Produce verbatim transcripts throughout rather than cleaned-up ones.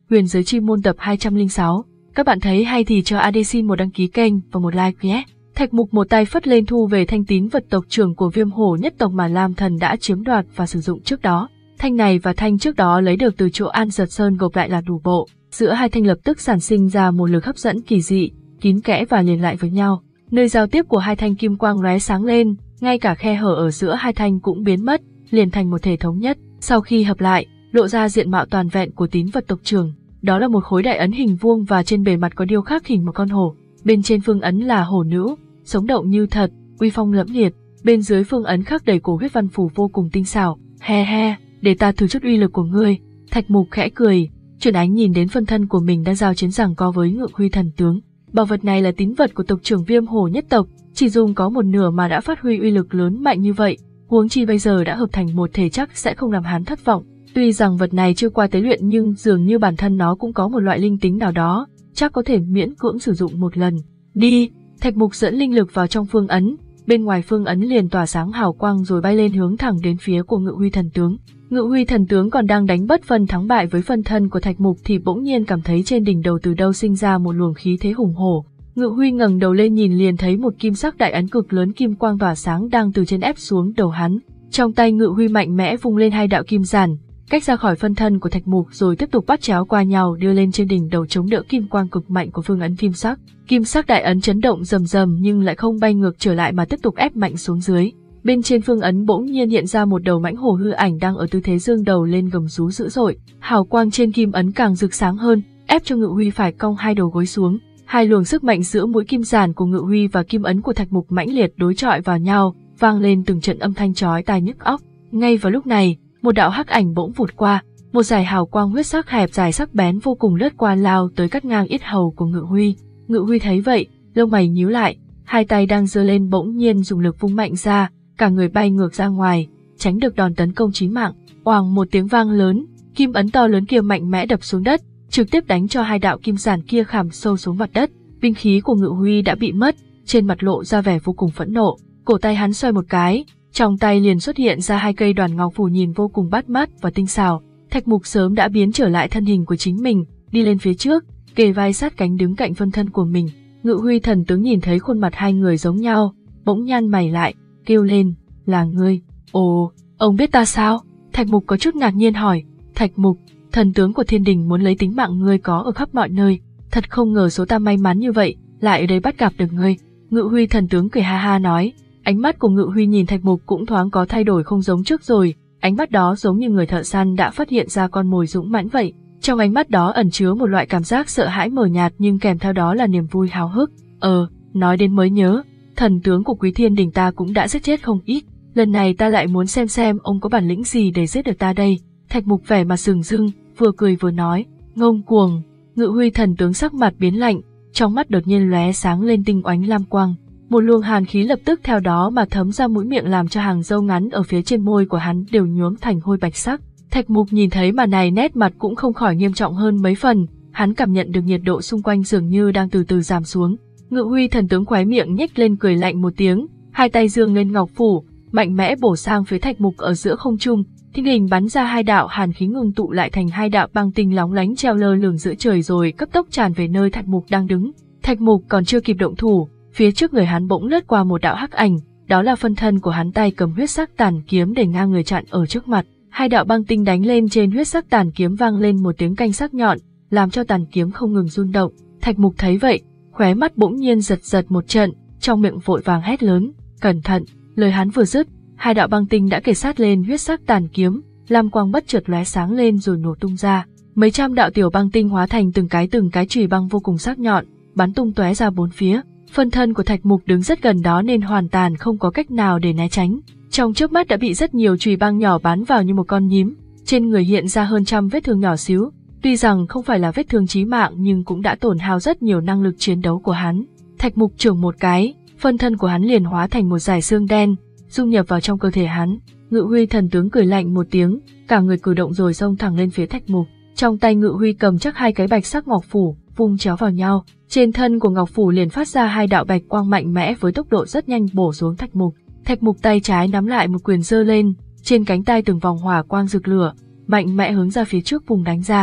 Huyền Giới Chi Môn tập hai trăm lẻ sáu. Các bạn thấy hay thì cho a đê xin một đăng ký kênh và một like nhé. Thạch Mục một tay phất lên thu về thanh tín vật tộc trưởng của Viêm Hổ nhất tộc mà Lam Thần đã chiếm đoạt và sử dụng trước đó. Thanh này và thanh trước đó lấy được từ chỗ An Giật Sơn gộp lại là đủ bộ. Giữa hai thanh lập tức sản sinh ra một lực hấp dẫn kỳ dị, kín kẽ và liền lại với nhau. Nơi giao tiếp của hai thanh kim quang lóe sáng lên, ngay cả khe hở ở giữa hai thanh cũng biến mất, liền thành một thể thống nhất. Sau khi hợp lại, lộ ra diện mạo toàn vẹn của tín vật tộc trưởng. Đó là một khối đại ấn hình vuông và trên bề mặt có điêu khắc hình một con hổ. Bên trên phương ấn là hổ nữ, sống động như thật, uy phong lẫm liệt. Bên dưới phương ấn khắc đầy cổ huyết văn phù vô cùng tinh xảo. He he, để ta thử chút uy lực của ngươi. Thạch Mục khẽ cười, chuyển ánh nhìn đến phân thân của mình đang giao chiến giằng co với Ngự Huy thần tướng. Bảo vật này là tín vật của tộc trưởng Viêm Hổ nhất tộc, chỉ dùng có một nửa mà đã phát huy uy lực lớn mạnh như vậy, huống chi bây giờ đã hợp thành một thể chắc sẽ không làm hắn thất vọng. Tuy rằng vật này chưa qua tế luyện nhưng dường như bản thân nó cũng có một loại linh tính nào đó, chắc có thể miễn cưỡng sử dụng một lần. Đi, Thạch Mục dẫn linh lực vào trong phương ấn, bên ngoài phương ấn liền tỏa sáng hào quang rồi bay lên hướng thẳng đến phía của Ngự Huy thần tướng. Ngự Huy thần tướng còn đang đánh bất phân thắng bại với phân thân của Thạch Mục thì bỗng nhiên cảm thấy trên đỉnh đầu từ đâu sinh ra một luồng khí thế hùng hổ. Ngự Huy ngẩng đầu lên nhìn liền thấy một kim sắc đại ấn cực lớn kim quang tỏa sáng đang từ trên ép xuống đầu hắn. Trong tay Ngự Huy mạnh mẽ vung lên hai đạo kim giản, cách ra khỏi phân thân của Thạch Mục rồi tiếp tục bắt chéo qua nhau đưa lên trên đỉnh đầu chống đỡ kim quang cực mạnh của phương ấn kim sắc. Kim sắc đại ấn chấn động rầm rầm nhưng lại không bay ngược trở lại mà tiếp tục ép mạnh xuống dưới. Bên trên phương ấn bỗng nhiên hiện ra một đầu mãnh hổ hư ảnh đang ở tư thế dương đầu lên gầm rú dữ dội. Hào quang trên kim ấn càng rực sáng hơn, ép cho Ngự Huy phải cong hai đầu gối xuống. Hai luồng sức mạnh giữa mũi kim giản của Ngự Huy và kim ấn của Thạch Mục mãnh liệt đối chọi vào nhau, vang lên từng trận âm thanh chói tai nhức óc. Ngay vào lúc này, một đạo hắc ảnh bỗng vụt qua, một dải hào quang huyết sắc hẹp dài sắc bén vô cùng lướt qua lao tới cắt ngang yết hầu của Ngự Huy. Ngự Huy thấy vậy, lông mày nhíu lại, hai tay đang giơ lên bỗng nhiên dùng lực vung mạnh ra, cả người bay ngược ra ngoài, tránh được đòn tấn công chí mạng. Oàng một tiếng vang lớn, kim ấn to lớn kia mạnh mẽ đập xuống đất, trực tiếp đánh cho hai đạo kim giản kia khảm sâu xuống mặt đất. Binh khí của Ngự Huy đã bị mất, trên mặt lộ ra vẻ vô cùng phẫn nộ, cổ tay hắn xoay một cái, trong tay liền xuất hiện ra hai cây đoàn ngọc phù nhìn vô cùng bắt mắt và tinh xảo. Thạch Mục sớm đã biến trở lại thân hình của chính mình, đi lên phía trước, kề vai sát cánh đứng cạnh phân thân của mình. Ngự Huy thần tướng nhìn thấy khuôn mặt hai người giống nhau, bỗng nhăn mày lại, kêu lên, là ngươi? Ồ, ông biết ta sao? Thạch Mục có chút ngạc nhiên hỏi. Thạch Mục, thần tướng của thiên đình muốn lấy tính mạng ngươi có ở khắp mọi nơi, thật không ngờ số ta may mắn như vậy, lại ở đây bắt gặp được ngươi. Ngự Huy thần tướng cười ha ha nói. Ánh mắt của Ngự Huy nhìn Thạch Mục cũng thoáng có thay đổi không giống trước rồi, ánh mắt đó giống như người thợ săn đã phát hiện ra con mồi dũng mãnh vậy. Trong ánh mắt đó ẩn chứa một loại cảm giác sợ hãi mờ nhạt nhưng kèm theo đó là niềm vui háo hức. Ờ, nói đến mới nhớ, thần tướng của Quý Thiên Đình ta cũng đã giết chết không ít, lần này ta lại muốn xem xem ông có bản lĩnh gì để giết được ta đây. Thạch Mục vẻ mặt sừng sững, vừa cười vừa nói, ngông cuồng. Ngự Huy thần tướng sắc mặt biến lạnh, trong mắt đột nhiên lóe sáng lên tinh oánh lam quang. Một luồng hàn khí lập tức theo đó mà thấm ra mũi miệng làm cho hàng râu ngắn ở phía trên môi của hắn đều nhuốm thành hôi bạch sắc. Thạch Mục nhìn thấy màn này nét mặt cũng không khỏi nghiêm trọng hơn mấy phần, hắn cảm nhận được nhiệt độ xung quanh dường như đang từ từ giảm xuống. Ngự Huy thần tướng khóe miệng nhếch lên cười lạnh một tiếng, hai tay giương lên ngọc phủ, mạnh mẽ bổ sang phía Thạch Mục ở giữa không trung, thình lình bắn ra hai đạo hàn khí ngưng tụ lại thành hai đạo băng tinh lóng lánh treo lơ lửng giữa trời rồi cấp tốc tràn về nơi Thạch Mục đang đứng. Thạch Mục còn chưa kịp động thủ, phía trước người hắn bỗng lướt qua một đạo hắc ảnh, đó là phân thân của hắn tay cầm huyết sắc tàn kiếm để ngang người chặn ở trước mặt. Hai đạo băng tinh đánh lên trên huyết sắc tàn kiếm vang lên một tiếng canh sắc nhọn, làm cho tàn kiếm không ngừng rung động. Thạch Mục thấy vậy, khóe mắt bỗng nhiên giật giật một trận, trong miệng vội vàng hét lớn, cẩn thận. Lời hắn vừa dứt, hai đạo băng tinh đã kề sát lên huyết sắc tàn kiếm, lam quang bất chợt lóe sáng lên rồi nổ tung ra. Mấy trăm đạo tiểu băng tinh hóa thành từng cái từng cái chùy băng vô cùng sắc nhọn, bắn tung tóe ra bốn phía. Phân thân của Thạch Mục đứng rất gần đó nên hoàn toàn không có cách nào để né tránh. Trong chớp mắt đã bị rất nhiều chùy băng nhỏ bắn vào như một con nhím, trên người hiện ra hơn trăm vết thương nhỏ xíu. Tuy rằng không phải là vết thương chí mạng nhưng cũng đã tổn hao rất nhiều năng lực chiến đấu của hắn. Thạch Mục chưởng một cái, phân thân của hắn liền hóa thành một dải xương đen, dung nhập vào trong cơ thể hắn. Ngự Huy thần tướng cười lạnh một tiếng, cả người cử động rồi xông thẳng lên phía Thạch Mục. Trong tay Ngự Huy cầm chắc hai cái bạch sắc ngọc phủ, vung chéo vào nhau. Trên thân của ngọc phủ liền phát ra hai đạo bạch quang mạnh mẽ với tốc độ rất nhanh bổ xuống Thạch Mục. Thạch Mục tay trái nắm lại một quyền giơ lên, trên cánh tay từng vòng hỏa quang rực lửa, mạnh mẽ hướng ra phía trước vùng đánh ra.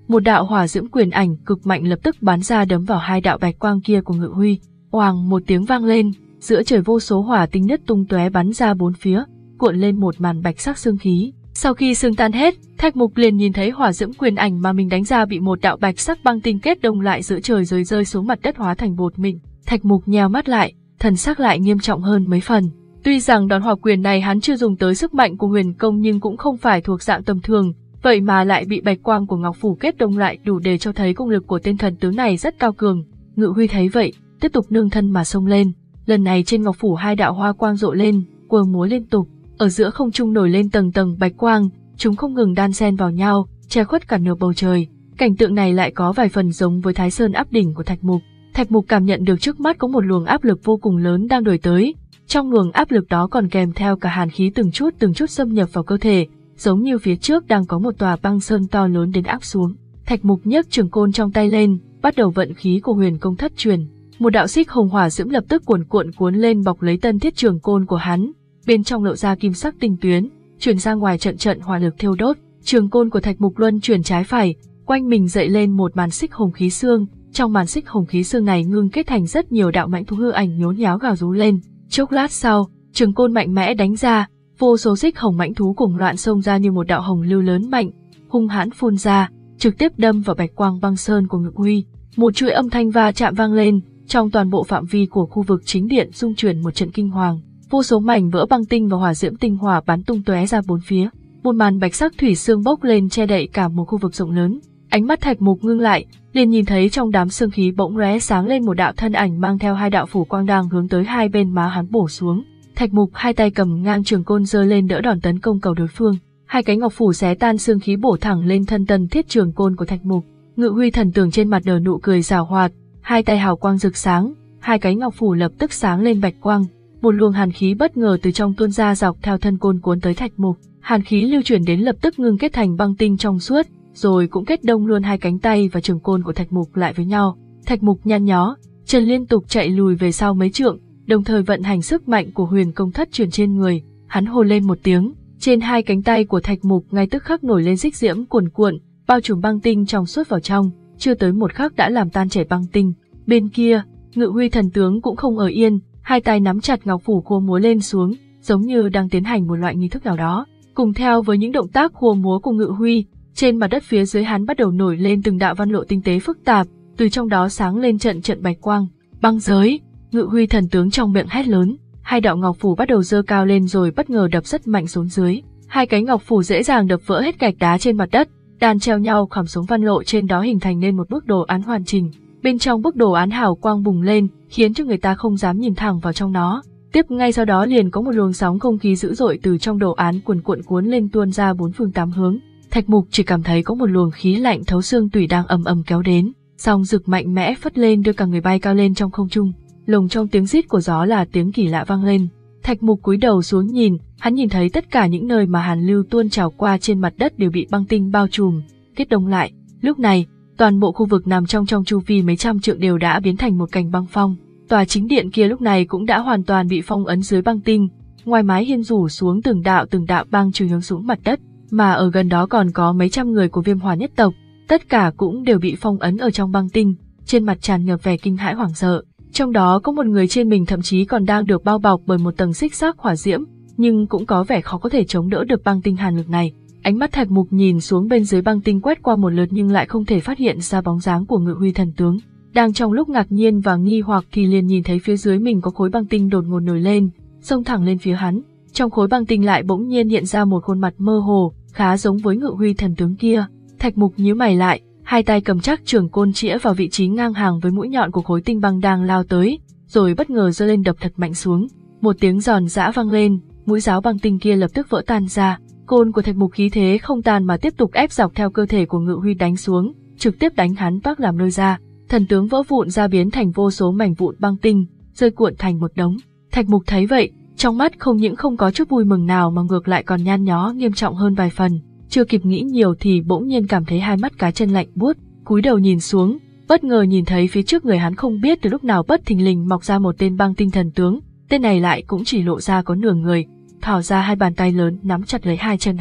Một đạo hỏa diễm quyền ảnh cực mạnh lập tức bắn ra đấm vào hai đạo bạch quang kia của Ngự Huy. Oàng một tiếng vang lên, giữa trời vô số hỏa tinh nứt tung tóe bắn ra bốn phía, cuộn lên một màn bạch sắc xương khí. Sau khi xương tan hết, Thạch Mục liền nhìn thấy hỏa diễm quyền ảnh mà mình đánh ra bị một đạo bạch sắc băng tinh kết đông lại giữa trời rồi rơi xuống mặt đất hóa thành bột mịn. Thạch Mục nheo mắt lại, thần sắc lại nghiêm trọng hơn mấy phần. Tuy rằng đòn hỏa quyền này hắn chưa dùng tới sức mạnh của huyền công nhưng cũng không phải thuộc dạng tầm thường, vậy mà lại bị bạch quang của Ngọc Phủ kết đông lại đủ để cho thấy công lực của tên thần tướng này rất cao cường. Ngự Huy thấy vậy, tiếp tục nương thân mà xông lên. Lần này trên Ngọc Phủ hai đạo hoa quang rộ lên, quơ múa liên tục, ở giữa không trung nổi lên tầng tầng bạch quang, chúng không ngừng đan xen vào nhau, che khuất cả nửa bầu trời. Cảnh tượng này lại có vài phần giống với Thái Sơn áp đỉnh của Thạch Mục. Thạch Mục cảm nhận được trước mắt có một luồng áp lực vô cùng lớn đang đuổi tới. Trong luồng áp lực đó còn kèm theo cả hàn khí từng chút từng chút xâm nhập vào cơ thể, giống như phía trước đang có một tòa băng sơn to lớn đến áp xuống. Thạch Mục nhấc trường côn trong tay lên, bắt đầu vận khí của huyền công thất truyền. Một đạo xích hồng hỏa diễm lập tức cuồn cuộn cuốn lên bọc lấy tân thiết trường côn của hắn, bên trong lộ ra kim sắc tinh tuyến, truyền ra ngoài trận trận hỏa lực thiêu đốt. Trường côn của Thạch Mục luân chuyển trái phải, quanh mình dậy lên một màn xích hồng khí xương. Trong màn xích hồng khí xương này ngưng kết thành rất nhiều đạo mãnh thú hư ảnh nhốn nháo gào rú lên. Chốc lát sau, trường côn mạnh mẽ đánh ra, vô số xích hồng mãnh thú cùng loạn xông ra như một đạo hồng lưu lớn mạnh, hung hãn phun ra, trực tiếp đâm vào bạch quang băng sơn của Ngự Huy. Một chuỗi âm thanh va chạm vang lên, trong toàn bộ phạm vi của khu vực chính điện rung chuyển một trận kinh hoàng. Vô số mảnh vỡ băng tinh và hỏa diễm tinh hỏa bắn tung tóe ra bốn phía. Một màn bạch sắc thủy xương bốc lên che đậy cả một khu vực rộng lớn. Ánh mắt Thạch Mục ngưng lại, liền nhìn thấy trong đám sương khí bỗng lóe sáng lên một đạo thân ảnh mang theo hai đạo phủ quang đang hướng tới hai bên má hắn bổ xuống. Thạch Mục hai tay cầm ngang trường côn giơ lên đỡ đòn tấn công cầu đối phương. Hai cánh ngọc phủ xé tan sương khí bổ thẳng lên thân tân thiết trường côn của Thạch Mục. Ngự Huy thần tướng trên mặt nở nụ cười giảo hoạt, hai tay hào quang rực sáng, hai cánh ngọc phủ lập tức sáng lên bạch quang. Một luồng hàn khí bất ngờ từ trong tuôn ra dọc theo thân côn cuốn tới Thạch Mục. Hàn khí lưu chuyển đến lập tức ngưng kết thành băng tinh trong suốt, rồi cũng kết đông luôn hai cánh tay và trường côn của Thạch Mục lại với nhau. Thạch Mục nhăn nhó, chân liên tục chạy lùi về sau mấy trượng, đồng thời vận hành sức mạnh của huyền công thất truyền trên người. Hắn hô lên một tiếng, trên hai cánh tay của Thạch Mục ngay tức khắc nổi lên xích diễm cuồn cuộn, bao trùm băng tinh trong suốt vào trong, chưa tới một khắc đã làm tan chảy băng tinh. Bên kia, Ngự Huy thần tướng cũng không ở yên, hai tay nắm chặt ngọc phủ khua múa lên xuống, giống như đang tiến hành một loại nghi thức nào đó. Cùng theo với những động tác khua múa của Ngự Huy, trên mặt đất phía dưới hắn bắt đầu nổi lên từng đạo văn lộ tinh tế phức tạp, từ trong đó sáng lên trận trận bạch quang. Băng giới! Ngự Huy thần tướng trong miệng hét lớn, hai đạo ngọc phủ bắt đầu giơ cao lên rồi bất ngờ đập rất mạnh xuống dưới. Hai cánh ngọc phủ dễ dàng đập vỡ hết gạch đá trên mặt đất, đan treo nhau khảm xuống văn lộ trên đó hình thành nên một bức đồ án hoàn chỉnh. Bên trong bức đồ án hào quang bùng lên, khiến cho người ta không dám nhìn thẳng vào trong nó. Tiếp ngay sau đó liền có một luồng sóng không khí dữ dội từ trong đồ án cuồn cuộn cuốn lên tuôn ra bốn phương tám hướng. Thạch Mục chỉ cảm thấy có một luồng khí lạnh thấu xương tủy đang ầm ầm kéo đến, song rực mạnh mẽ phất lên đưa cả người bay cao lên trong không trung. Lồng trong tiếng rít của gió là tiếng kỳ lạ vang lên. Thạch Mục cúi đầu xuống nhìn, hắn nhìn thấy tất cả những nơi mà hàn lưu tuôn trào qua trên mặt đất đều bị băng tinh bao trùm, kết đông lại. Lúc này, toàn bộ khu vực nằm trong trong chu vi mấy trăm trượng đều đã biến thành một cảnh băng phong. Tòa chính điện kia lúc này cũng đã hoàn toàn bị phong ấn dưới băng tinh, ngoài mái hiên rủ xuống từng đạo từng đạo băng trừ hướng xuống mặt đất, mà ở gần đó còn có mấy trăm người của Viêm Hỏa nhất tộc, tất cả cũng đều bị phong ấn ở trong băng tinh, trên mặt tràn ngập vẻ kinh hãi hoảng sợ. Trong đó có một người trên mình thậm chí còn đang được bao bọc bởi một tầng xích sắc hỏa diễm, nhưng cũng có vẻ khó có thể chống đỡ được băng tinh hàn lực này. Ánh mắt Thạch Mục nhìn xuống bên dưới băng tinh quét qua một lượt nhưng lại không thể phát hiện ra bóng dáng của Ngự Huy thần tướng. Đang trong lúc ngạc nhiên và nghi hoặc thì liền nhìn thấy phía dưới mình có khối băng tinh đột ngột nổi lên, xông thẳng lên phía hắn. Trong khối băng tinh lại bỗng nhiên hiện ra một khuôn mặt mơ hồ, khá giống với Ngự Huy thần tướng kia. Thạch Mục nhíu mày lại, hai tay cầm chắc trường côn chĩa vào vị trí ngang hàng với mũi nhọn của khối tinh băng đang lao tới, rồi bất ngờ giơ lên đập thật mạnh xuống. Một tiếng giòn giã vang lên, mũi giáo băng tinh kia lập tức vỡ tan ra. Côn của Thạch Mục khí thế không tan mà tiếp tục ép dọc theo cơ thể của Ngự Huy đánh xuống, trực tiếp đánh hắn toác làm lôi ra. Thần tướng vỡ vụn ra biến thành vô số mảnh vụn băng tinh, rơi cuộn thành một đống. Thạch Mục thấy vậy, trong mắt không những không có chút vui mừng nào mà ngược lại còn nhăn nhó nghiêm trọng hơn vài phần. Chưa kịp nghĩ nhiều thì bỗng nhiên cảm thấy hai mắt cá chân lạnh buốt, cúi đầu nhìn xuống, bất ngờ nhìn thấy phía trước người hắn không biết từ lúc nào bất thình lình mọc ra một tên băng tinh thần tướng, tên này lại cũng chỉ lộ ra có nửa người, thò ra hai bàn tay lớn nắm chặt lấy hai chân hắn.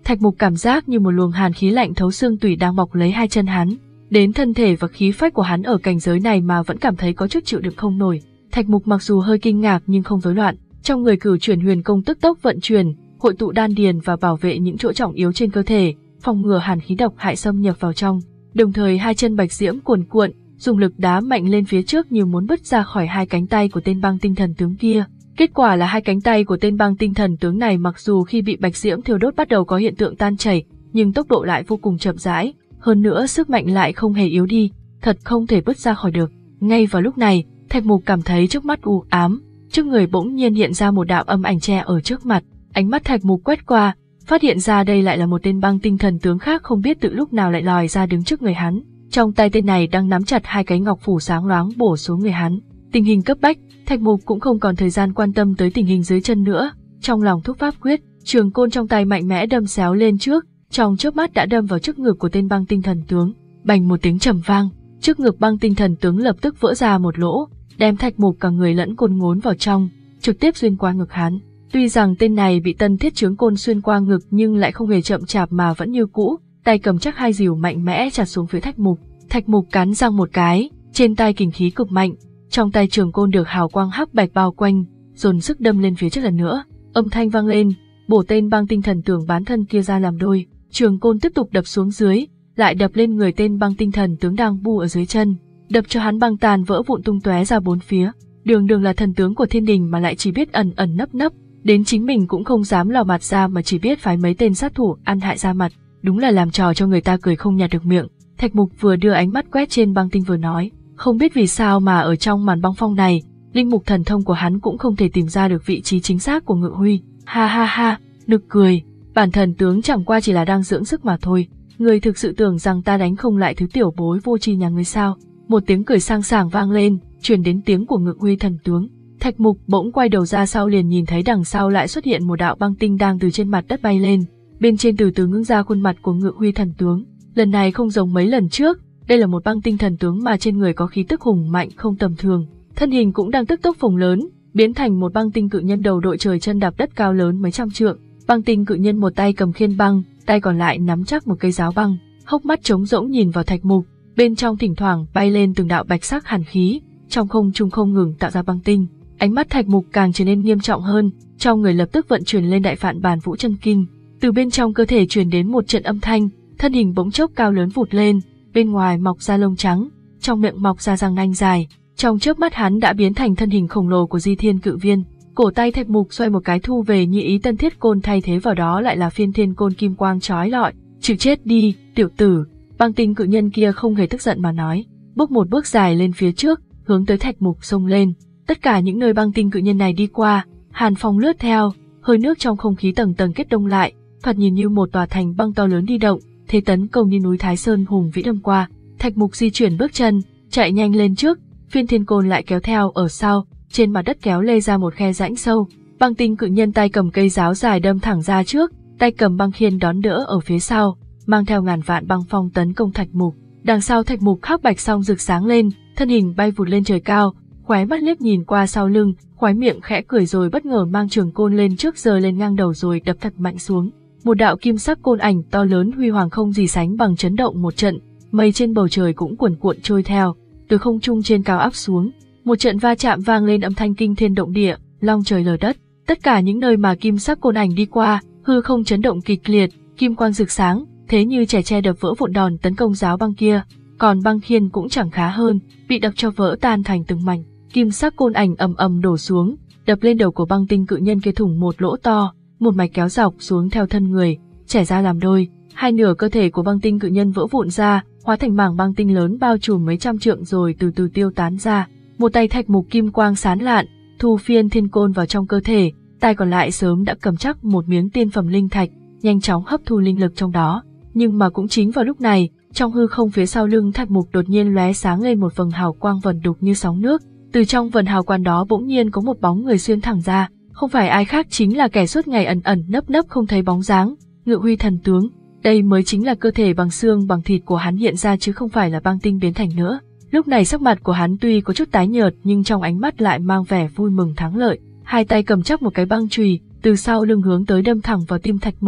Thạch Mục cảm giác như một luồng hàn khí lạnh thấu xương tủy đang bọc lấy hai chân hắn. Đến thân thể và khí phách của hắn ở cảnh giới này mà vẫn cảm thấy có chút chịu đựng không nổi. Thạch Mục mặc dù hơi kinh ngạc nhưng không rối loạn, trong người cửu chuyển huyền công tức tốc vận chuyển, hội tụ đan điền và bảo vệ những chỗ trọng yếu trên cơ thể, phòng ngừa hàn khí độc hại xâm nhập vào trong. Đồng thời hai chân bạch diễm cuồn cuộn, dùng lực đá mạnh lên phía trước như muốn bứt ra khỏi hai cánh tay của tên băng tinh thần tướng kia. Kết quả là hai cánh tay của tên băng tinh thần tướng này mặc dù khi bị bạch diễm thiêu đốt bắt đầu có hiện tượng tan chảy, nhưng tốc độ lại vô cùng chậm rãi, hơn nữa sức mạnh lại không hề yếu đi, thật không thể bứt ra khỏi được. Ngay vào lúc này, Thạch Mục cảm thấy trước mắt u ám, trước người bỗng nhiên hiện ra một đạo âm ảnh che ở trước mặt. Ánh mắt Thạch Mục quét qua, phát hiện ra đây lại là một tên băng tinh thần tướng khác không biết từ lúc nào lại lòi ra đứng trước người hắn. Trong tay tên này đang nắm chặt hai cái ngọc phủ sáng loáng bổ xuống người hắn. Tình hình cấp bách, Thạch Mục cũng không còn thời gian quan tâm tới tình hình dưới chân nữa. Trong lòng thúc pháp quyết, trường côn trong tay mạnh mẽ đâm xéo lên trước, trong chớp mắt đã đâm vào trước ngực của tên băng tinh thần tướng. Bành một tiếng trầm vang, trước ngực băng tinh thần tướng lập tức vỡ ra một lỗ, đem Thạch Mục cả người lẫn côn ngốn vào trong, trực tiếp xuyên qua ngực hắn. Tuy rằng tên này bị tân thiết chướng côn xuyên qua ngực nhưng lại không hề chậm chạp mà vẫn như cũ, tay cầm chắc hai dìu mạnh mẽ chặt xuống phía Thạch Mục. Thạch Mục cắn răng một cái, trên tay kình khí cực mạnh, trong tay trường côn được hào quang hắc bạch bao quanh, dồn sức đâm lên phía trước lần nữa. Âm thanh vang lên, bổ tên băng tinh thần tướng bán thân kia ra làm đôi, trường côn tiếp tục đập xuống dưới, lại đập lên người tên băng tinh thần tướng đang bu ở dưới chân, đập cho hắn băng tàn vỡ vụn tung tóe ra bốn phía. Đường Đường là thần tướng của thiên đình mà lại chỉ biết ẩn ẩn nấp nấp, đến chính mình cũng không dám lò mặt ra mà chỉ biết phái mấy tên sát thủ ăn hại ra mặt, đúng là làm trò cho người ta cười không nhạt được miệng. Thạch Mục vừa đưa ánh mắt quét trên băng tinh vừa nói, không biết vì sao mà ở trong màn băng phong này, linh mục thần thông của hắn cũng không thể tìm ra được vị trí chính xác của Ngự Huy. Ha ha ha, nực cười, bản thần tướng chẳng qua chỉ là đang dưỡng sức mà thôi, người thực sự tưởng rằng ta đánh không lại thứ tiểu bối vô tri nhà ngươi sao? Một tiếng cười sang sảng vang lên, truyền đến tiếng của Ngự Huy thần tướng. Thạch Mục bỗng quay đầu ra sau liền nhìn thấy đằng sau lại xuất hiện một đạo băng tinh đang từ trên mặt đất bay lên, bên trên từ từ ngưng ra khuôn mặt của Ngự Huy thần tướng. Lần này không giống mấy lần trước, đây là một băng tinh thần tướng mà trên người có khí tức hùng mạnh không tầm thường, thân hình cũng đang tức tốc phồng lớn, biến thành một băng tinh cự nhân đầu đội trời chân đạp đất cao lớn mấy trăm trượng. Băng tinh cự nhân một tay cầm khiên băng, tay còn lại nắm chắc một cây giáo băng, hốc mắt trống rỗng nhìn vào Thạch Mục, bên trong thỉnh thoảng bay lên từng đạo bạch sắc hàn khí, trong không trung không ngừng tạo ra băng tinh. Ánh mắt Thạch Mục càng trở nên nghiêm trọng hơn, trong người lập tức vận chuyển lên đại phạn bàn vũ chân kinh, từ bên trong cơ thể truyền đến một trận âm thanh, thân hình bỗng chốc cao lớn vụt lên, bên ngoài mọc ra lông trắng, trong miệng mọc ra răng nanh dài, trong chớp mắt hắn đã biến thành thân hình khổng lồ của Di Thiên Cự Viên. Cổ tay Thạch Mục xoay một cái thu về như ý tân thiết côn, thay thế vào đó lại là phiên thiên côn kim quang chói lọi. Chịu chết đi, tiểu tử! Băng tinh cự nhân kia không hề tức giận mà nói, bước một bước dài lên phía trước, hướng tới Thạch Mục xông lên. Tất cả những nơi băng tinh cự nhân này đi qua, hàn phong lướt theo, hơi nước trong không khí tầng tầng kết đông lại, thoạt nhìn như một tòa thành băng to lớn đi động, thế tấn công như núi Thái Sơn hùng vĩ đâm qua. Thạch Mục di chuyển bước chân, chạy nhanh lên trước, phiên thiên côn lại kéo theo ở sau, trên mặt đất kéo lê ra một khe rãnh sâu. Băng tinh cự nhân tay cầm cây giáo dài đâm thẳng ra trước, tay cầm băng khiên đón đỡ ở phía sau, mang theo ngàn vạn băng phong tấn công Thạch Mục. Đằng sau Thạch Mục khắc bạch song rực sáng lên, thân hình bay vụt lên trời cao, khóe mắt liếc nhìn qua sau lưng, khóe miệng khẽ cười rồi bất ngờ mang trường côn lên trước giơ lên ngang đầu rồi đập thật mạnh xuống. Một đạo kim sắc côn ảnh to lớn huy hoàng không gì sánh bằng chấn động một trận, mây trên bầu trời cũng cuồn cuộn trôi theo, từ không trung trên cao áp xuống. Một trận va chạm vang lên âm thanh kinh thiên động địa, long trời lở đất. Tất cả những nơi mà kim sắc côn ảnh đi qua, hư không chấn động kịch liệt, kim quang rực sáng, thế như trẻ tre đập vỡ vụn đòn tấn công giáo băng kia. Còn băng khiên cũng chẳng khá hơn, bị đập cho vỡ tan thành từng mảnh. Kim sắc côn ảnh ầm ầm đổ xuống, đập lên đầu của băng tinh cự nhân kia thủng một lỗ to, một mạch kéo dọc xuống theo thân người, chẻ ra làm đôi. Hai nửa cơ thể của băng tinh cự nhân vỡ vụn ra, hóa thành mảng băng tinh lớn bao trùm mấy trăm trượng rồi từ từ tiêu tán ra. Một tay Thạch Mục kim quang sáng lạn, thu phiên thiên côn vào trong cơ thể, tay còn lại sớm đã cầm chắc một miếng tiên phẩm linh thạch, nhanh chóng hấp thu linh lực trong đó. Nhưng mà cũng chính vào lúc này, trong hư không phía sau lưng Thạch Mục đột nhiên lóe sáng lên một vầng hào quang vẩn đục như sóng nước. Từ trong vầng hào quang đó bỗng nhiên có một bóng người xuyên thẳng ra, không phải ai khác chính là kẻ suốt ngày ẩn ẩn nấp nấp không thấy bóng dáng, Ngự Huy thần tướng. Đây mới chính là cơ thể bằng xương bằng thịt của hắn hiện ra chứ không phải là băng tinh biến thành nữa. Lúc này sắc mặt của hắn tuy có chút tái nhợt nhưng trong ánh mắt lại mang vẻ vui mừng thắng lợi, hai tay cầm chắc một cái băng chùy, từ sau lưng hướng tới đâm thẳng vào tim Thạch Mục.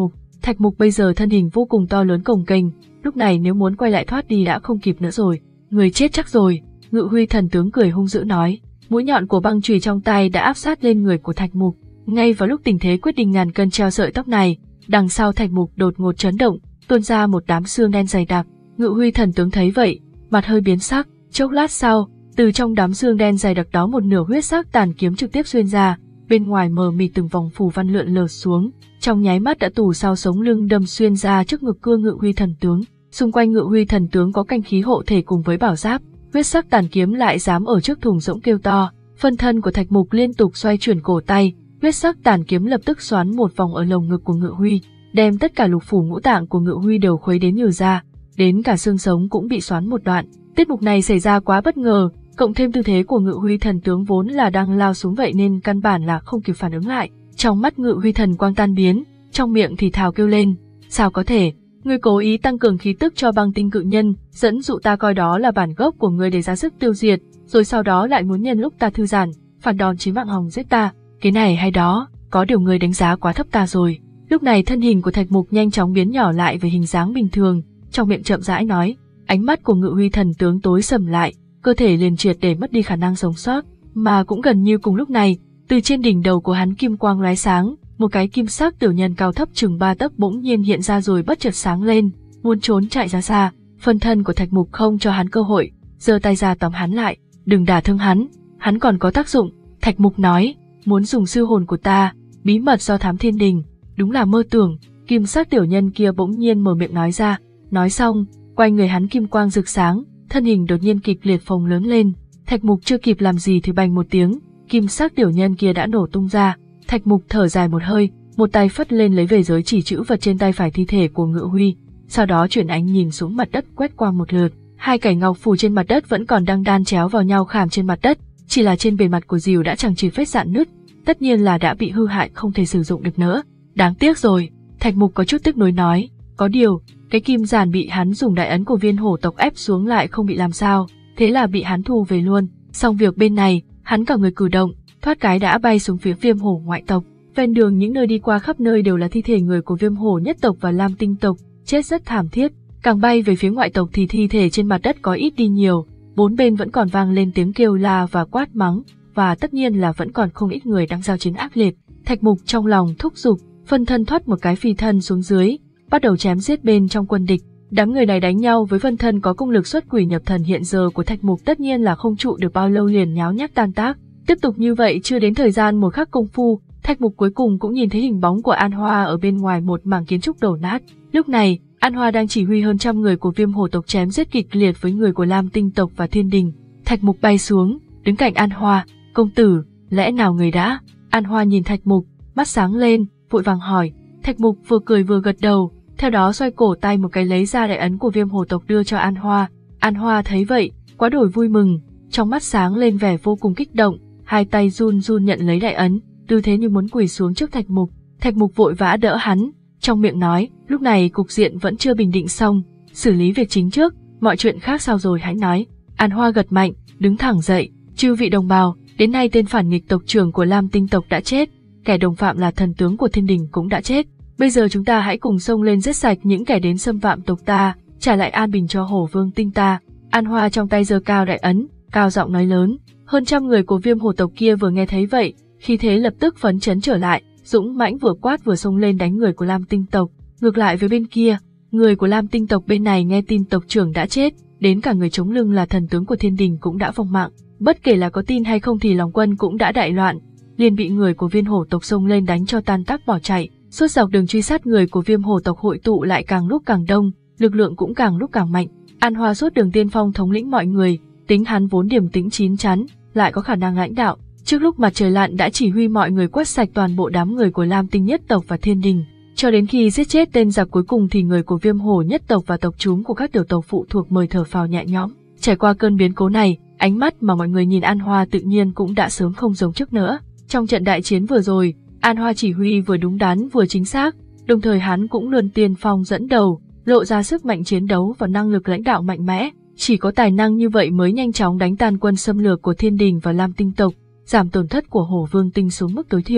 Thạch Mục bây giờ thân hình vô cùng to lớn cồng kềnh, lúc này nếu muốn quay lại thoát đi đã không kịp nữa rồi. Người chết chắc rồi, Ngự Huy thần tướng cười hung dữ nói. Mũi nhọn của băng chùy trong tay đã áp sát lên người của Thạch Mục. Ngay vào lúc tình thế quyết định ngàn cân treo sợi tóc này, đằng sau Thạch Mục đột ngột chấn động, tuôn ra một đám xương đen dày đặc. Ngự Huy thần tướng thấy vậy, mặt hơi biến sắc, chốc lát sau, từ trong đám xương đen dày đặc đó một nửa huyết sắc tàn kiếm trực tiếp xuyên ra, bên ngoài mờ mịt từng vòng phù văn lượn lờ xuống, trong nháy mắt đã tù sau sống lưng đâm xuyên ra trước ngực cưa Ngự Huy thần tướng. Xung quanh Ngự Huy thần tướng có canh khí hộ thể cùng với bảo giáp, huyết sắc tàn kiếm lại dám ở trước thùng rỗng kêu to. Phân thân của Thạch Mục liên tục xoay chuyển cổ tay, huyết sắc tàn kiếm lập tức xoắn một vòng ở lồng ngực của Ngự Huy, đem tất cả lục phủ ngũ tạng của Ngự Huy đều khuấy đến nhừ ra, đến cả xương sống cũng bị xoắn một đoạn. Tiết mục này xảy ra quá bất ngờ, cộng thêm tư thế của Ngự Huy thần tướng vốn là đang lao xuống vậy nên căn bản là không kịp phản ứng lại. Trong mắt Ngự Huy thần quang tan biến, trong miệng thì thào kêu lên, sao có thể, ngươi cố ý tăng cường khí tức cho băng tinh cự nhân, dẫn dụ ta coi đó là bản gốc của ngươi để ra sức tiêu diệt, rồi sau đó lại muốn nhân lúc ta thư giãn, phản đòn chí mạng hòng giết ta, cái này hay đó, có điều ngươi đánh giá quá thấp ta rồi. Lúc này thân hình của Thạch Mục nhanh chóng biến nhỏ lại về hình dáng bình thường, trong miệng chậm rãi nói, ánh mắt của Ngự Huy thần tướng tối sầm lại, cơ thể liền triệt để mất đi khả năng sống sót, mà cũng gần như cùng lúc này, từ trên đỉnh đầu của hắn kim quang lóe sáng, một cái kim sắc tiểu nhân cao thấp chừng ba tấc bỗng nhiên hiện ra rồi bất chợt sáng lên, muốn trốn chạy ra xa. Phân thân của Thạch Mục không cho hắn cơ hội, giơ tay ra tóm hắn lại, đừng đả thương hắn, hắn còn có tác dụng. Thạch Mục nói, muốn dùng sư hồn của ta, bí mật do thám thiên đình, đúng là mơ tưởng. Kim sắc tiểu nhân kia bỗng nhiên mở miệng nói ra, nói xong, quanh người hắn kim quang rực sáng, thân hình đột nhiên kịch liệt phồng lớn lên. Thạch Mục chưa kịp làm gì thì bành một tiếng, kim sắc tiểu nhân kia đã nổ tung ra. Thạch Mục thở dài một hơi, một tay phất lên lấy về giới chỉ chữ vật trên tay phải thi thể của Ngự Huy, sau đó chuyển ánh nhìn xuống mặt đất quét qua một lượt. Hai cảnh ngọc phù trên mặt đất vẫn còn đang đan chéo vào nhau khảm trên mặt đất, chỉ là trên bề mặt của rìu đã chẳng chịt vết rạn nứt, tất nhiên là đã bị hư hại không thể sử dụng được nữa. Đáng tiếc rồi, Thạch Mục có chút tiếc nuối nói, có điều, cái kim giản bị hắn dùng đại ấn của viên hổ tộc ép xuống lại không bị làm sao, thế là bị hắn thu về luôn. Xong việc bên này, hắn cả người cử động, thoát cái đã bay xuống phía Viêm Hổ ngoại tộc. Ven đường những nơi đi qua khắp nơi đều là thi thể người của Viêm Hổ nhất tộc và Lam Tinh tộc, chết rất thảm thiết. Càng bay về phía ngoại tộc thì thi thể trên mặt đất có ít đi nhiều, bốn bên vẫn còn vang lên tiếng kêu la và quát mắng, và tất nhiên là vẫn còn không ít người đang giao chiến ác liệt. Thạch Mục trong lòng thúc giục, phân thân thoát một cái phi thân xuống dưới, bắt đầu chém giết bên trong quân địch. Đám người này đánh nhau với phân thân có công lực xuất quỷ nhập thần hiện giờ của Thạch Mục tất nhiên là không trụ được bao lâu liền nháo nhác tan tác. Tiếp tục như vậy chưa đến thời gian một khắc công phu, Thạch Mục cuối cùng cũng nhìn thấy hình bóng của An Hoa ở bên ngoài một mảng kiến trúc đổ nát. Lúc này, An Hoa đang chỉ huy hơn trăm người của Viêm Hổ tộc chém giết kịch liệt với người của Lam Tinh tộc và Thiên Đình. Thạch Mục bay xuống, đứng cạnh An Hoa, công tử, lẽ nào người đã? An Hoa nhìn Thạch Mục, mắt sáng lên, vội vàng hỏi. Thạch Mục vừa cười vừa gật đầu, theo đó xoay cổ tay một cái lấy ra đại ấn của Viêm Hổ tộc đưa cho An Hoa. An Hoa thấy vậy, quá đổi vui mừng, trong mắt sáng lên vẻ vô cùng kích động, hai tay run run nhận lấy đại ấn, tư thế như muốn quỳ xuống trước Thạch Mục. Thạch Mục vội vã đỡ hắn, trong miệng nói, lúc này cục diện vẫn chưa bình định xong, xử lý việc chính trước, mọi chuyện khác sau rồi hãy nói. An Hoa gật mạnh, đứng thẳng dậy, chư vị đồng bào, đến nay tên phản nghịch tộc trưởng của Lam Tinh tộc đã chết, kẻ đồng phạm là thần tướng của Thiên Đình cũng đã chết. Bây giờ chúng ta hãy cùng xông lên giết sạch những kẻ đến xâm phạm tộc ta, trả lại an bình cho Hổ Vương Tinh ta. An Hoa trong tay giơ cao đại ấn, cao giọng nói lớn. Hơn trăm người của Viêm Hổ tộc kia vừa nghe thấy vậy, khí thế lập tức phấn chấn trở lại, dũng mãnh vừa quát vừa xông lên đánh người của Lam Tinh tộc. Ngược lại với bên kia, người của Lam Tinh tộc bên này nghe tin tộc trưởng đã chết, đến cả người chống lưng là thần tướng của Thiên Đình cũng đã vong mạng. Bất kể là có tin hay không thì lòng quân cũng đã đại loạn, liền bị người của Viêm Hổ tộc xông lên đánh cho tan tác bỏ chạy. Suốt dọc đường truy sát người của Viêm Hổ tộc hội tụ lại càng lúc càng đông, lực lượng cũng càng lúc càng mạnh. An Hoa suốt đường tiên phong thống lĩnh mọi người, tính hắn vốn điềm tĩnh chín chắn, lại có khả năng lãnh đạo. Trước lúc mặt trời lặn đã chỉ huy mọi người quét sạch toàn bộ đám người của Lam Tinh nhất tộc và Thiên Đình, cho đến khi giết chết tên giặc cuối cùng thì người của Viêm Hổ nhất tộc và tộc chúng của các tiểu tộc phụ thuộc mời thở phào nhẹ nhõm. Trải qua cơn biến cố này, ánh mắt mà mọi người nhìn An Hoa tự nhiên cũng đã sớm không giống trước nữa. Trong trận đại chiến vừa rồi, An Hoa chỉ huy vừa đúng đắn vừa chính xác, đồng thời hắn cũng luôn tiên phong dẫn đầu, lộ ra sức mạnh chiến đấu và năng lực lãnh đạo mạnh mẽ. Chỉ có tài năng như vậy mới nhanh chóng đánh tan quân xâm lược của Thiên Đình và Lam Tinh tộc, giảm tổn thất của Hổ Vương Tinh xuống mức tối thiểu.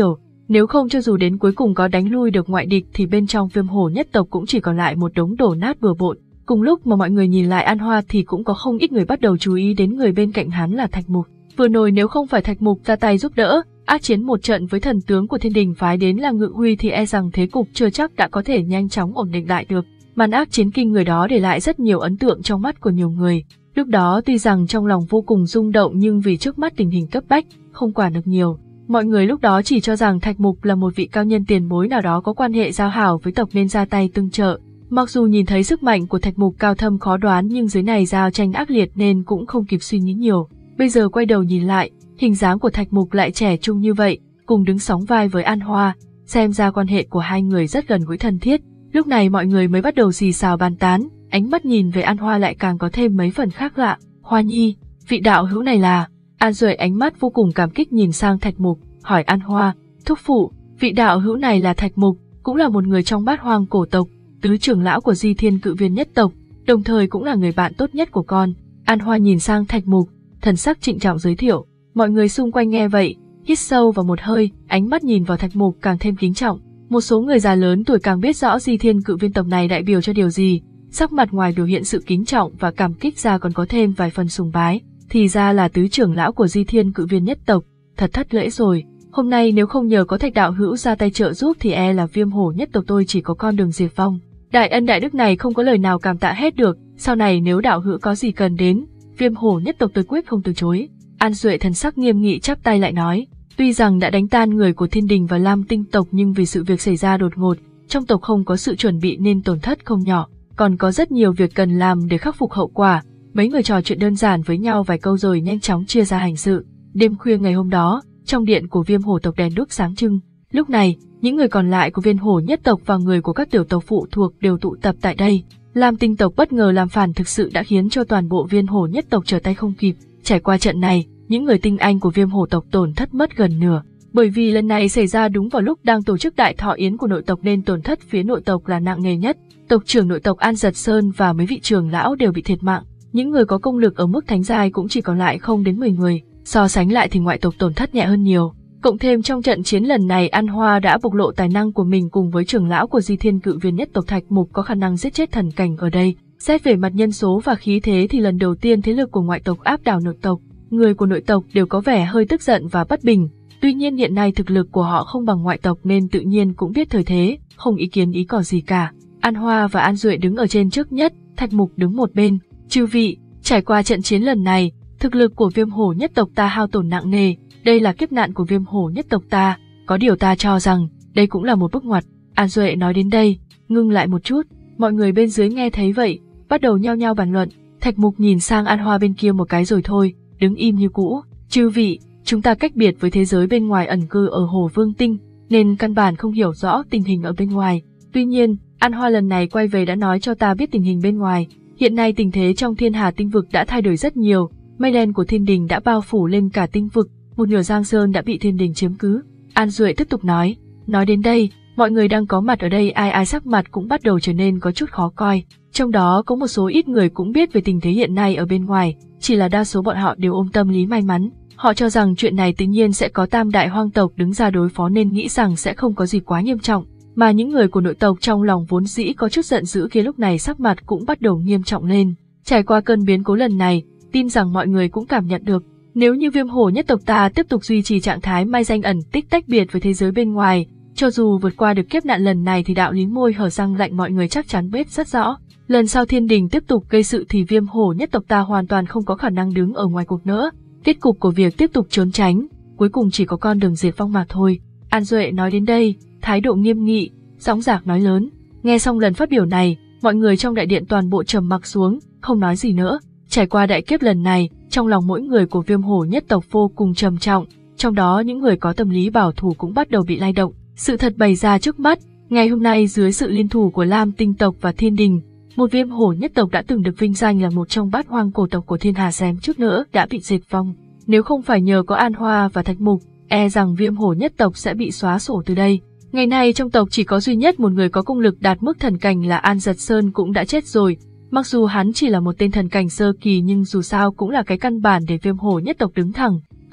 Nếu không cho dù đến cuối cùng có đánh lui được ngoại địch thì bên trong Viêm Hổ nhất tộc cũng chỉ còn lại một đống đổ nát bừa bộn. Cùng lúc mà mọi người nhìn lại An Hoa thì cũng có không ít người bắt đầu chú ý đến người bên cạnh hắn là Thạch Mục. Vừa rồi nếu không phải Thạch Mục ra tay giúp đỡ, ác chiến một trận với thần tướng của Thiên Đình phái đến là Ngự Huy thì e rằng thế cục chưa chắc đã có thể nhanh chóng ổn định lại được. Màn ác chiến kinh người đó để lại rất nhiều ấn tượng trong mắt của nhiều người. Lúc đó tuy rằng trong lòng vô cùng rung động nhưng vì trước mắt tình hình cấp bách, không quản được nhiều. Mọi người lúc đó chỉ cho rằng Thạch Mục là một vị cao nhân tiền bối nào đó có quan hệ giao hảo với tộc nên ra tay tương trợ. Mặc dù nhìn thấy sức mạnh của Thạch Mục cao thâm khó đoán nhưng dưới này giao tranh ác liệt nên cũng không kịp suy nghĩ nhiều. Bây giờ quay đầu nhìn lại, hình dáng của Thạch Mục lại trẻ trung như vậy, cùng đứng sóng vai với An Hoa, xem ra quan hệ của hai người rất gần gũi thân thiết. Lúc này mọi người mới bắt đầu xì xào bàn tán, ánh mắt nhìn về An Hoa lại càng có thêm mấy phần khác lạ. Hoa nhi, vị đạo hữu này là... An Duệ ánh mắt vô cùng cảm kích nhìn sang Thạch Mục, hỏi An Hoa, thúc phụ, vị đạo hữu này là Thạch Mục, cũng là một người trong bát hoang cổ tộc, tứ trưởng lão của Di Thiên Cự Viên nhất tộc, đồng thời cũng là người bạn tốt nhất của con. An Hoa nhìn sang Thạch Mục, thần sắc trịnh trọng giới thiệu. Mọi người xung quanh nghe vậy, hít sâu vào một hơi, ánh mắt nhìn vào Thạch Mục càng thêm kính trọng. Một số người già lớn tuổi càng biết rõ Di Thiên Cự Viên tộc này đại biểu cho điều gì, sắc mặt ngoài biểu hiện sự kính trọng và cảm kích ra còn có thêm vài phần sùng bái. Thì ra là tứ trưởng lão của Di Thiên Cự Viên nhất tộc, thật thất lễ rồi. Hôm nay nếu không nhờ có Thạch đạo hữu ra tay trợ giúp thì e là Viêm Hổ nhất tộc tôi chỉ có con đường diệt vong. Đại ân đại đức này không có lời nào cảm tạ hết được, sau này nếu đạo hữu có gì cần đến, Viêm Hổ nhất tộc tôi quyết không từ chối. An Duệ thần sắc nghiêm nghị chắp tay lại nói, tuy rằng đã đánh tan người của Thiên Đình và Lam Tinh tộc nhưng vì sự việc xảy ra đột ngột, trong tộc không có sự chuẩn bị nên tổn thất không nhỏ, còn có rất nhiều việc cần làm để khắc phục hậu quả. Mấy người trò chuyện đơn giản với nhau vài câu rồi nhanh chóng chia ra hành sự. Đêm khuya ngày hôm đó, trong điện của Viêm Hổ tộc đèn đuốc sáng trưng. Lúc này, những người còn lại của Viêm Hổ nhất tộc và người của các tiểu tộc phụ thuộc đều tụ tập tại đây. Lam Tinh tộc bất ngờ làm phản thực sự đã khiến cho toàn bộ Viêm Hổ nhất tộc trở tay không kịp. Trải qua trận này, những người tinh anh của Viêm Hổ tộc tổn thất mất gần nửa. Bởi vì lần này xảy ra đúng vào lúc đang tổ chức đại thọ yến của nội tộc nên tổn thất phía nội tộc là nặng nề nhất. Tộc trưởng nội tộc An Giật Sơn và mấy vị trưởng lão đều bị thiệt mạng. Những người có công lực ở mức thánh giai cũng chỉ còn lại không đến mười người, so sánh lại thì ngoại tộc tổn thất nhẹ hơn nhiều. Cộng thêm trong trận chiến lần này An Hoa đã bộc lộ tài năng của mình cùng với trưởng lão của Di Thiên Cự Viên nhất tộc Thạch Mục có khả năng giết chết thần cảnh ở đây. Xét về mặt nhân số và khí thế thì lần đầu tiên thế lực của ngoại tộc áp đảo nội tộc, người của nội tộc đều có vẻ hơi tức giận và bất bình. Tuy nhiên hiện nay thực lực của họ không bằng ngoại tộc nên tự nhiên cũng biết thời thế, không ý kiến ý cỏ gì cả. An Hoa và An Duệ đứng ở trên trước nhất, Thạch Mục đứng một bên. Chư vị, trải qua trận chiến lần này, thực lực của Viêm Hổ nhất tộc ta hao tổn nặng nề, đây là kiếp nạn của Viêm Hổ nhất tộc ta, có điều ta cho rằng đây cũng là một bước ngoặt. An Duệ nói đến đây, ngưng lại một chút, mọi người bên dưới nghe thấy vậy, bắt đầu nhao nhao bàn luận. Thạch Mục nhìn sang An Hoa bên kia một cái rồi thôi, đứng im như cũ. Chư vị, chúng ta cách biệt với thế giới bên ngoài ẩn cư ở Hồ Vương Tinh, nên căn bản không hiểu rõ tình hình ở bên ngoài. Tuy nhiên, An Hoa lần này quay về đã nói cho ta biết tình hình bên ngoài. Hiện nay tình thế trong Thiên Hà tinh vực đã thay đổi rất nhiều, mây đen của Thiên Đình đã bao phủ lên cả tinh vực, một nửa Giang Sơn đã bị Thiên Đình chiếm cứ. An Duệ tiếp tục nói, nói đến đây, mọi người đang có mặt ở đây ai ai sắc mặt cũng bắt đầu trở nên có chút khó coi, trong đó có một số ít người cũng biết về tình thế hiện nay ở bên ngoài, chỉ là đa số bọn họ đều ôm tâm lý may mắn, họ cho rằng chuyện này tự nhiên sẽ có tam đại hoang tộc đứng ra đối phó nên nghĩ rằng sẽ không có gì quá nghiêm trọng. Mà những người của nội tộc trong lòng vốn dĩ có chút giận dữ kia lúc này sắc mặt cũng bắt đầu nghiêm trọng lên. Trải qua cơn biến cố lần này, tin rằng mọi người cũng cảm nhận được, nếu như Viêm Hổ nhất tộc ta tiếp tục duy trì trạng thái mai danh ẩn tích tách biệt với thế giới bên ngoài, cho dù vượt qua được kiếp nạn lần này thì đạo lý môi hở răng lạnh mọi người chắc chắn biết rất rõ. Lần sau Thiên Đình tiếp tục gây sự thì Viêm Hổ nhất tộc ta hoàn toàn không có khả năng đứng ở ngoài cuộc nữa. Kết cục của việc tiếp tục trốn tránh, cuối cùng chỉ có con đường diệt vong mà thôi. An Duệ nói đến đây, thái độ nghiêm nghị, dõng dạc nói lớn. Nghe xong lần phát biểu này, mọi người trong đại điện toàn bộ trầm mặc xuống, không nói gì nữa. Trải qua đại kiếp lần này, trong lòng mỗi người của Viêm Hổ nhất tộc vô cùng trầm trọng, trong đó những người có tâm lý bảo thủ cũng bắt đầu bị lay động. Sự thật bày ra trước mắt, ngày hôm nay dưới sự liên thủ của Lam Tinh tộc và Thiên Đình, một Viêm Hổ nhất tộc đã từng được vinh danh là một trong bát hoang cổ tộc của Thiên Hà xém chút nữa đã bị diệt vong. Nếu không phải nhờ có An Hoa và Thạch Mục, e rằng Viêm Hổ nhất tộc sẽ bị xóa sổ từ đây. Ngày nay trong tộc chỉ có duy nhất một người có công lực đạt mức thần cảnh là An Giật Sơn cũng đã chết rồi. Mặc dù hắn chỉ là một tên thần cảnh sơ kỳ nhưng dù sao cũng là cái căn bản để Viêm Hổ nhất tộc đứng thẳng. Có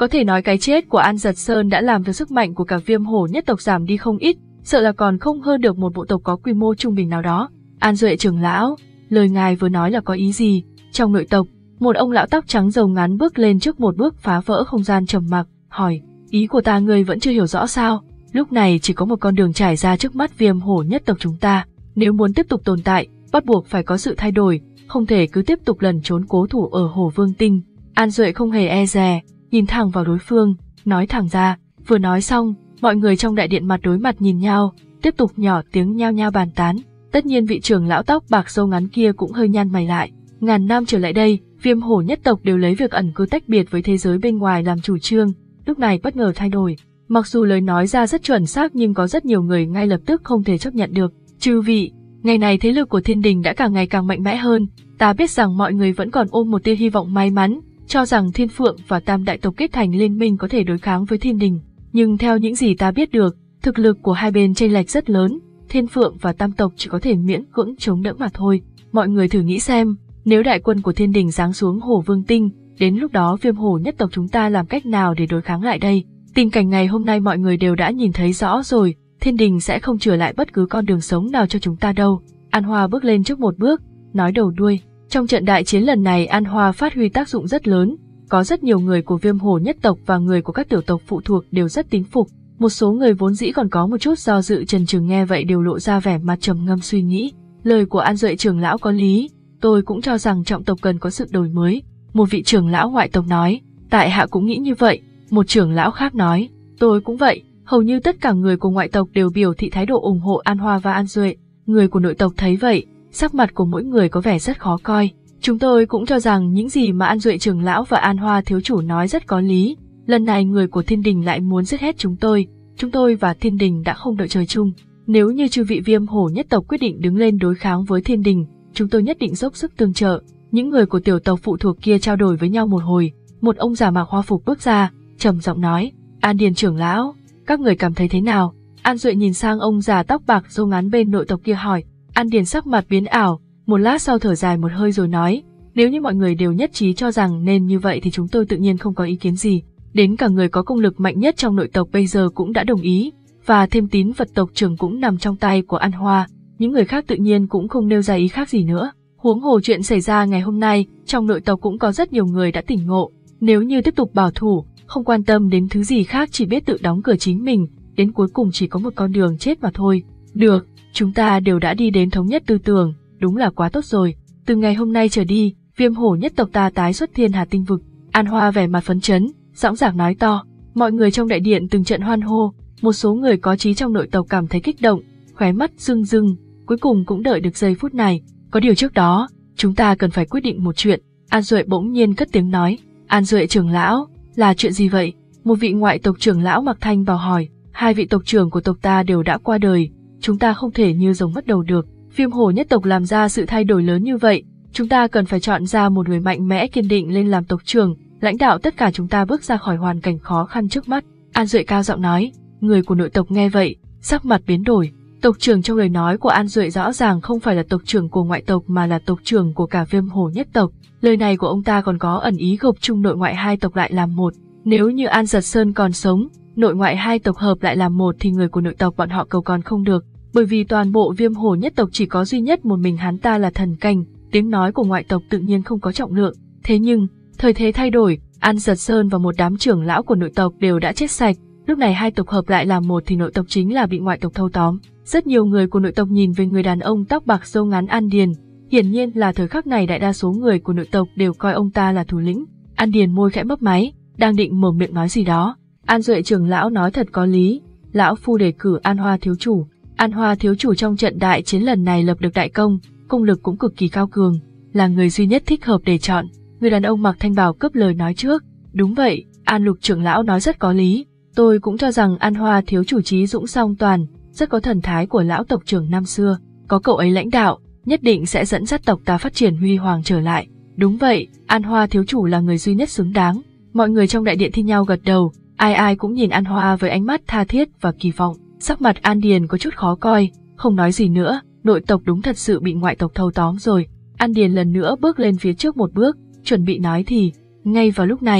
Có thể nói cái chết của An Giật Sơn đã làm cho sức mạnh của cả Viêm Hổ nhất tộc giảm đi không ít, sợ là còn không hơn được một bộ tộc có quy mô trung bình nào đó. An Duệ trưởng lão, lời ngài vừa nói là có ý gì? Trong nội tộc, một ông lão tóc trắng râu ngắn bước lên trước một bước phá vỡ không gian trầm mặc, hỏi, ý của ta ngươi vẫn chưa hiểu rõ sao? Lúc này chỉ có một con đường trải ra trước mắt Viêm Hổ nhất tộc chúng ta, nếu muốn tiếp tục tồn tại, bắt buộc phải có sự thay đổi, không thể cứ tiếp tục lẩn trốn cố thủ ở Hổ Vương Tinh. An Duệ không hề e dè, nhìn thẳng vào đối phương, nói thẳng ra. Vừa nói xong, mọi người trong đại điện mặt đối mặt nhìn nhau, tiếp tục nhỏ tiếng nhao nhao bàn tán. Tất nhiên vị trưởng lão tóc bạc râu ngắn kia cũng hơi nhăn mày lại. Ngàn năm trở lại đây, Viêm Hổ nhất tộc đều lấy việc ẩn cư tách biệt với thế giới bên ngoài làm chủ trương, lúc này bất ngờ thay đổi. Mặc dù lời nói ra rất chuẩn xác nhưng có rất nhiều người ngay lập tức không thể chấp nhận được. Chư vị, ngày này thế lực của Thiên Đình đã càng ngày càng mạnh mẽ hơn, ta biết rằng mọi người vẫn còn ôm một tia hy vọng may mắn, cho rằng Thiên Phượng và Tam đại tộc kết thành liên minh có thể đối kháng với Thiên Đình. Nhưng theo những gì ta biết được, thực lực của hai bên chênh lệch rất lớn, Thiên Phượng và Tam tộc chỉ có thể miễn cưỡng chống đỡ mà thôi. Mọi người thử nghĩ xem, nếu đại quân của Thiên Đình giáng xuống Hổ Vương Tinh, đến lúc đó Viêm Hổ nhất tộc chúng ta làm cách nào để đối kháng lại đây? Tình cảnh ngày hôm nay mọi người đều đã nhìn thấy rõ rồi, Thiên Đình sẽ không trở lại bất cứ con đường sống nào cho chúng ta đâu. An Hoa bước lên trước một bước, nói đầu đuôi. Trong trận đại chiến lần này An Hoa phát huy tác dụng rất lớn, có rất nhiều người của Viêm Hổ nhất tộc và người của các tiểu tộc phụ thuộc đều rất tín phục. Một số người vốn dĩ còn có một chút do dự chần chừ nghe vậy đều lộ ra vẻ mặt trầm ngâm suy nghĩ. Lời của An Duệ trưởng lão có lý, tôi cũng cho rằng trọng tộc cần có sự đổi mới. Một vị trưởng lão ngoại tộc nói, tại hạ cũng nghĩ như vậy. Một trưởng lão khác nói, tôi cũng vậy. Hầu như tất cả người của ngoại tộc đều biểu thị thái độ ủng hộ An Hoa và An Duệ. Người của nội tộc thấy vậy, sắc mặt của mỗi người có vẻ rất khó coi. Chúng tôi cũng cho rằng những gì mà An Duệ trưởng lão và An Hoa thiếu chủ nói rất có lý. Lần này người của Thiên Đình lại muốn giết hết chúng tôi. Chúng tôi và Thiên Đình đã không đợi trời chung. Nếu như chư vị Viêm Hổ nhất tộc quyết định đứng lên đối kháng với Thiên Đình, chúng tôi nhất định dốc sức tương trợ. Những người của tiểu tộc phụ thuộc kia trao đổi với nhau một hồi. Một ông già mặc hoa phục bước ra, trầm giọng nói, An Điền trưởng lão, các người cảm thấy thế nào? An Duệ nhìn sang ông già tóc bạc râu ngắn bên nội tộc kia hỏi. An Điền sắc mặt biến ảo, một lát sau thở dài một hơi rồi nói, nếu như mọi người đều nhất trí cho rằng nên như vậy thì chúng tôi tự nhiên không có ý kiến gì. Đến cả người có công lực mạnh nhất trong nội tộc bây giờ cũng đã đồng ý, và thêm tín vật tộc trưởng cũng nằm trong tay của An Hoa, những người khác tự nhiên cũng không nêu ra ý khác gì nữa. Huống hồ chuyện xảy ra ngày hôm nay, trong nội tộc cũng có rất nhiều người đã tỉnh ngộ, nếu như tiếp tục bảo thủ, không quan tâm đến thứ gì khác chỉ biết tự đóng cửa chính mình, đến cuối cùng chỉ có một con đường chết mà thôi. Được, chúng ta đều đã đi đến thống nhất tư tưởng, đúng là quá tốt rồi. Từ ngày hôm nay trở đi, Viêm Hổ nhất tộc ta tái xuất Thiên Hà tinh vực. An Hoa vẻ mặt phấn chấn, dõng dạc nói to. Mọi người trong đại điện từng trận hoan hô, một số người có trí trong nội tộc cảm thấy kích động, khóe mắt rưng rưng, cuối cùng cũng đợi được giây phút này. Có điều trước đó, chúng ta cần phải quyết định một chuyện. An Duệ bỗng nhiên cất tiếng nói. An Duệ trưởng lão, là chuyện gì vậy? Một vị ngoại tộc trưởng lão mặc thanh vào hỏi. Hai vị tộc trưởng của tộc ta đều đã qua đời, chúng ta không thể như rồng mất đầu được. Viêm Hổ nhất tộc làm ra sự thay đổi lớn như vậy, chúng ta cần phải chọn ra một người mạnh mẽ kiên định lên làm tộc trưởng, lãnh đạo tất cả chúng ta bước ra khỏi hoàn cảnh khó khăn trước mắt. An Duệ cao giọng nói. Người của nội tộc nghe vậy, sắc mặt biến đổi. Tộc trưởng trong lời nói của An Duệ rõ ràng không phải là tộc trưởng của ngoại tộc mà là tộc trưởng của cả Viêm Hổ nhất tộc. Lời này của ông ta còn có ẩn ý gộp chung nội ngoại hai tộc lại làm một. Nếu như An Giật Sơn còn sống, nội ngoại hai tộc hợp lại làm một thì người của nội tộc bọn họ cầu còn không được, bởi vì toàn bộ Viêm Hổ nhất tộc chỉ có duy nhất một mình hắn ta là thần cảnh, tiếng nói của ngoại tộc tự nhiên không có trọng lượng. Thế nhưng, thời thế thay đổi, An Giật Sơn và một đám trưởng lão của nội tộc đều đã chết sạch, lúc này hai tộc hợp lại làm một thì nội tộc chính là bị ngoại tộc thâu tóm. Rất nhiều người của nội tộc nhìn về người đàn ông tóc bạc râu ngắn An Điền, hiển nhiên là thời khắc này đại đa số người của nội tộc đều coi ông ta là thủ lĩnh. An Điền môi khẽ mấp máy, đang định mở miệng nói gì đó. An Duệ trưởng lão nói thật có lý, lão phu đề cử An Hoa thiếu chủ. An Hoa thiếu chủ trong trận đại chiến lần này lập được đại công, công lực cũng cực kỳ cao cường, là người duy nhất thích hợp để chọn. Người đàn ông mặc thanh bào cướp lời nói trước. Đúng vậy, An Lục trưởng lão nói rất có lý, tôi cũng cho rằng An Hoa thiếu chủ trí dũng song toàn, rất có thần thái của lão tộc trưởng năm xưa, có cậu ấy lãnh đạo, nhất định sẽ dẫn dắt tộc ta phát triển huy hoàng trở lại. Đúng vậy, An Hoa thiếu chủ là người duy nhất xứng đáng. Mọi người trong đại điện thi nhau gật đầu, ai ai cũng nhìn An Hoa với ánh mắt tha thiết và kỳ vọng. Sắc mặt An Điền có chút khó coi, không nói gì nữa, nội tộc đúng thật sự bị ngoại tộc thâu tóm rồi. An Điền lần nữa bước lên phía trước một bước, chuẩn bị nói thì, ngay vào lúc này, một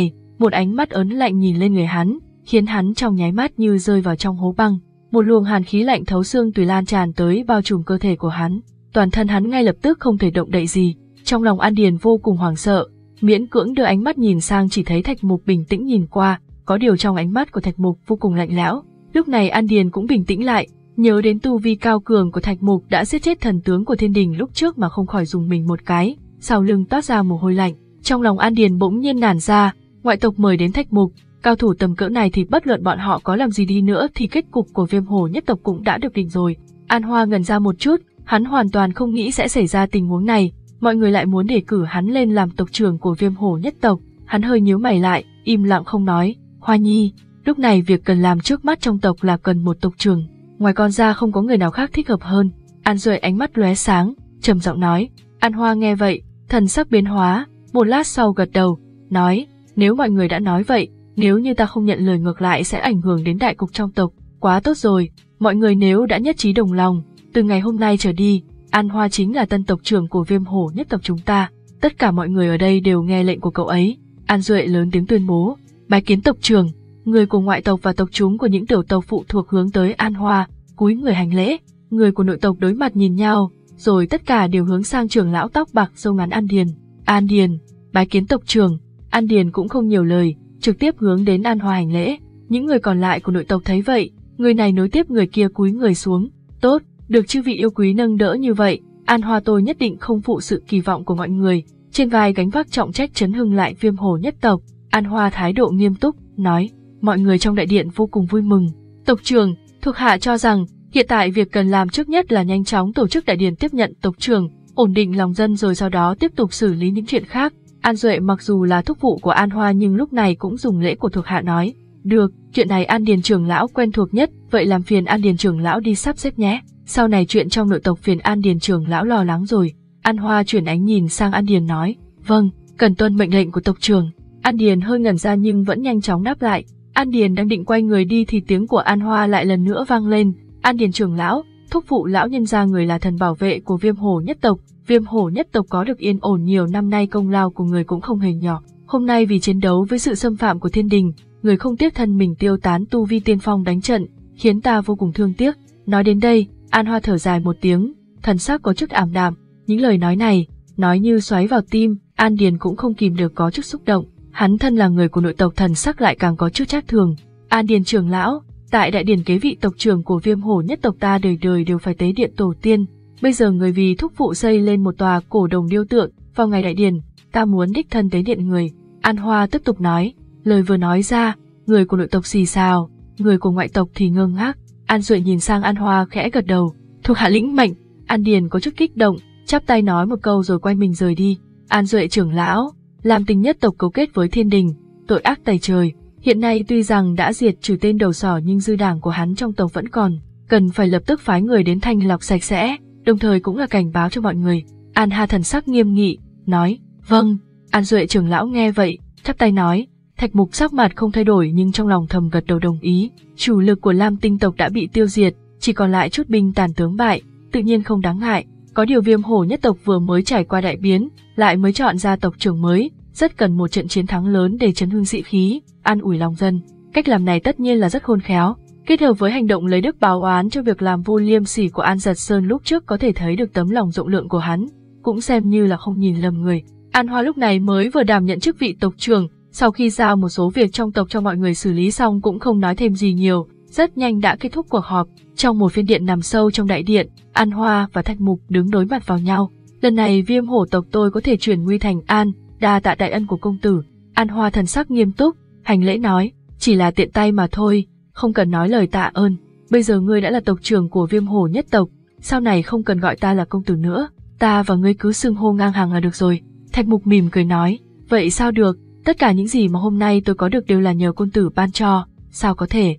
một ánh mắt ớn lạnh nhìn lên người hắn, khiến hắn trong nháy mắt như rơi vào trong hố băng. Một luồng hàn khí lạnh thấu xương tùy lan tràn tới bao trùm cơ thể của hắn, toàn thân hắn ngay lập tức không thể động đậy gì. Trong lòng An Điền vô cùng hoảng sợ, miễn cưỡng đưa ánh mắt nhìn sang chỉ thấy Thạch Mục bình tĩnh nhìn qua, có điều trong ánh mắt của Thạch Mục vô cùng lạnh lẽo. Lúc này An Điền cũng bình tĩnh lại, nhớ đến tu vi cao cường của Thạch Mục đã giết chết thần tướng của Thiên Đình lúc trước mà không khỏi dùng mình một cái, sau lưng toát ra mồ hôi lạnh. Trong lòng An Điền bỗng nhiên nản ra, ngoại tộc mời đến Thạch Mục, cao thủ tầm cỡ này thì bất luận bọn họ có làm gì đi nữa thì kết cục của Viêm Hổ nhất tộc cũng đã được định rồi. An Hoa ngẩn ra một chút, hắn hoàn toàn không nghĩ sẽ xảy ra tình huống này, mọi người lại muốn đề cử hắn lên làm tộc trưởng của Viêm Hổ nhất tộc. Hắn hơi nhíu mày lại, im lặng không nói. Hoa Nhi, lúc này việc cần làm trước mắt trong tộc là cần một tộc trưởng, ngoài con ra không có người nào khác thích hợp hơn. An Duệ ánh mắt lóe sáng, trầm giọng nói. An Hoa nghe vậy, thần sắc biến hóa, một lát sau gật đầu, nói, nếu mọi người đã nói vậy, nếu như ta không nhận lời ngược lại sẽ ảnh hưởng đến đại cục trong tộc. Quá tốt rồi, mọi người nếu đã nhất trí đồng lòng, từ ngày hôm nay trở đi, An Hoa chính là tân tộc trưởng của Viêm Hổ nhất tộc chúng ta. Tất cả mọi người ở đây đều nghe lệnh của cậu ấy. An Duệ lớn tiếng tuyên bố. Bái kiến tộc trưởng. Người của ngoại tộc và tộc chúng của những tiểu tộc phụ thuộc hướng tới An Hoa, cúi người hành lễ. Người của nội tộc đối mặt nhìn nhau, rồi tất cả đều hướng sang trưởng lão tóc bạc râu ngắn An Điền. An Điền, bái kiến tộc trưởng. An Điền cũng không nhiều lời, trực tiếp hướng đến An Hoa hành lễ. Những người còn lại của nội tộc thấy vậy, người này nối tiếp người kia cúi người xuống. Tốt, được chư vị yêu quý nâng đỡ như vậy, An Hoa tôi nhất định không phụ sự kỳ vọng của mọi người, trên vai gánh vác trọng trách chấn hưng lại Viêm Hổ nhất tộc. An Hoa thái độ nghiêm túc, nói. Mọi người trong đại điện vô cùng vui mừng. Tộc trưởng, thuộc hạ cho rằng, hiện tại việc cần làm trước nhất là nhanh chóng tổ chức đại điện tiếp nhận tộc trưởng, ổn định lòng dân rồi sau đó tiếp tục xử lý những chuyện khác. An Duệ mặc dù là thúc phụ của An Hoa nhưng lúc này cũng dùng lễ của thuộc hạ nói. Được, chuyện này An Điền trưởng lão quen thuộc nhất, vậy làm phiền An Điền trưởng lão đi sắp xếp nhé. Sau này chuyện trong nội tộc phiền An Điền trưởng lão lo lắng rồi. An Hoa chuyển ánh nhìn sang An Điền nói. Vâng, cần tuân mệnh lệnh của tộc trưởng. An Điền hơi ngẩn ra nhưng vẫn nhanh chóng đáp lại. An Điền đang định quay người đi thì tiếng của An Hoa lại lần nữa vang lên. An Điền trưởng lão, thúc phụ lão nhân gia người là thần bảo vệ của Viêm Hổ nhất tộc. Viêm Hổ nhất tộc có được yên ổn nhiều năm nay, công lao của người cũng không hề nhỏ. Hôm nay vì chiến đấu với sự xâm phạm của Thiên Đình, người không tiếc thân mình tiêu tán tu vi tiên phong đánh trận, khiến ta vô cùng thương tiếc. Nói đến đây, An Hoa thở dài một tiếng, thần sắc có chút ảm đạm. Những lời nói này, nói như xoáy vào tim, An Điền cũng không kìm được có chút xúc động. Hắn thân là người của nội tộc, thần sắc lại càng có chút trách thường. An Điền trưởng lão, tại đại điển kế vị tộc trưởng của Viêm Hổ nhất tộc ta đời đời đều phải tế điện tổ tiên. Bây giờ người vì thúc phụ xây lên một tòa cổ đồng điêu tượng, vào ngày đại điển, ta muốn đích thân tế điện người. An Hoa tiếp tục nói, lời vừa nói ra, người của nội tộc xì xào, người của ngoại tộc thì ngơ ngác. An Duệ nhìn sang An Hoa khẽ gật đầu, thuộc hạ lĩnh mệnh. An Điền có chút kích động, chắp tay nói một câu rồi quay mình rời đi. An Duệ trưởng lão, làm tình nhất tộc cấu kết với Thiên Đình, tội ác tày trời. Hiện nay tuy rằng đã diệt trừ tên đầu sỏ nhưng dư đảng của hắn trong tộc vẫn còn, cần phải lập tức phái người đến thanh lọc sạch sẽ, đồng thời cũng là cảnh báo cho mọi người. An Hà thần sắc nghiêm nghị, nói, vâng. An Duệ trưởng lão nghe vậy, chắp tay nói. Thạch Mục sắc mặt không thay đổi nhưng trong lòng thầm gật đầu đồng ý. Chủ lực của Lam Tinh tộc đã bị tiêu diệt, chỉ còn lại chút binh tàn tướng bại, tự nhiên không đáng ngại. Có điều Viêm Hổ nhất tộc vừa mới trải qua đại biến, lại mới chọn ra tộc trưởng mới, rất cần một trận chiến thắng lớn để chấn hưng sĩ khí, an ủi lòng dân. Cách làm này tất nhiên là rất khôn khéo, kết hợp với hành động lấy đức báo oán cho việc làm vô liêm sỉ của An Giật Sơn lúc trước có thể thấy được tấm lòng rộng lượng của hắn, cũng xem như là không nhìn lầm người. An Hoa lúc này mới vừa đảm nhận chức vị tộc trưởng, sau khi giao một số việc trong tộc cho mọi người xử lý xong cũng không nói thêm gì nhiều, rất nhanh đã kết thúc cuộc họp. Trong một phiên điện nằm sâu trong đại điện, An Hoa và Thạch Mục đứng đối mặt vào nhau. Lần này Viêm Hổ tộc tôi có thể chuyển nguy thành an, đa tạ đại ân của công tử. An Hoa thần sắc nghiêm túc, hành lễ nói, chỉ là tiện tay mà thôi, không cần nói lời tạ ơn. Bây giờ ngươi đã là tộc trưởng của Viêm Hổ nhất tộc, sau này không cần gọi ta là công tử nữa, ta và ngươi cứ xưng hô ngang hàng là được rồi. Thạch Mục mỉm cười nói, vậy sao được, tất cả những gì mà hôm nay tôi có được đều là nhờ công tử ban cho, sao có thể.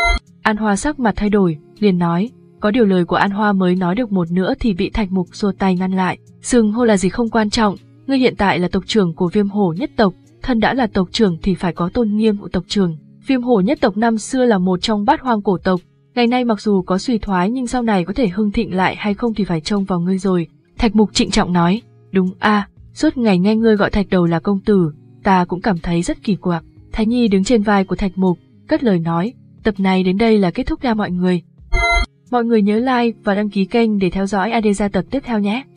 An Hoa sắc mặt thay đổi, liền nói, có điều lời của An Hoa mới nói được một nửa thì bị Thạch Mục xua tay ngăn lại. Xưng hô là gì không quan trọng, ngươi hiện tại là tộc trưởng của Viêm Hổ nhất tộc, thân đã là tộc trưởng thì phải có tôn nghiêm của tộc trưởng. Viêm Hổ nhất tộc năm xưa là một trong bát hoang cổ tộc, ngày nay mặc dù có suy thoái nhưng sau này có thể hưng thịnh lại hay không thì phải trông vào ngươi rồi. Thạch Mục trịnh trọng nói, đúng a, à, suốt ngày nghe ngươi gọi Thạch đầu là công tử, ta cũng cảm thấy rất kỳ quặc. Thái Nhi đứng trên vai của Thạch Mục, cất lời nói, tập này đến đây là kết thúc nha mọi người. Mọi người nhớ like và đăng ký kênh để theo dõi a đê gia tập tiếp theo nhé.